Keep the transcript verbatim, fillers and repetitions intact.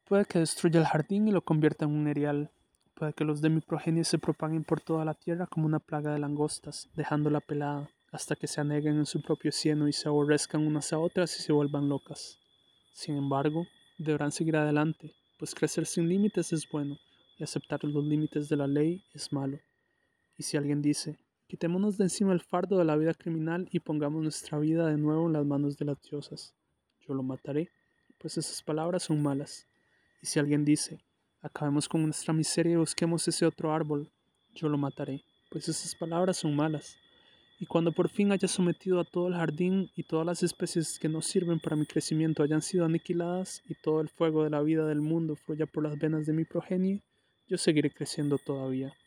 Puede que destruya el jardín y lo convierta en un erial. Puede que los de mi progenie se propaguen por toda la tierra como una plaga de langostas, dejándola pelada, hasta que se aneguen en su propio cieno y se aborrezcan unas a otras y se vuelvan locas. Sin embargo, deberán seguir adelante, pues crecer sin límites es bueno, y aceptar los límites de la ley es malo. Y si alguien dice, quitémonos de encima el fardo de la vida criminal y pongamos nuestra vida de nuevo en las manos de las diosas, yo lo mataré, pues esas palabras son malas. Y si alguien dice, acabemos con nuestra miseria y busquemos ese otro árbol, yo lo mataré, pues esas palabras son malas. Y cuando por fin haya sometido a todo el jardín y todas las especies que no sirven para mi crecimiento hayan sido aniquiladas y todo el fuego de la vida del mundo fluya por las venas de mi progenie, yo seguiré creciendo todavía.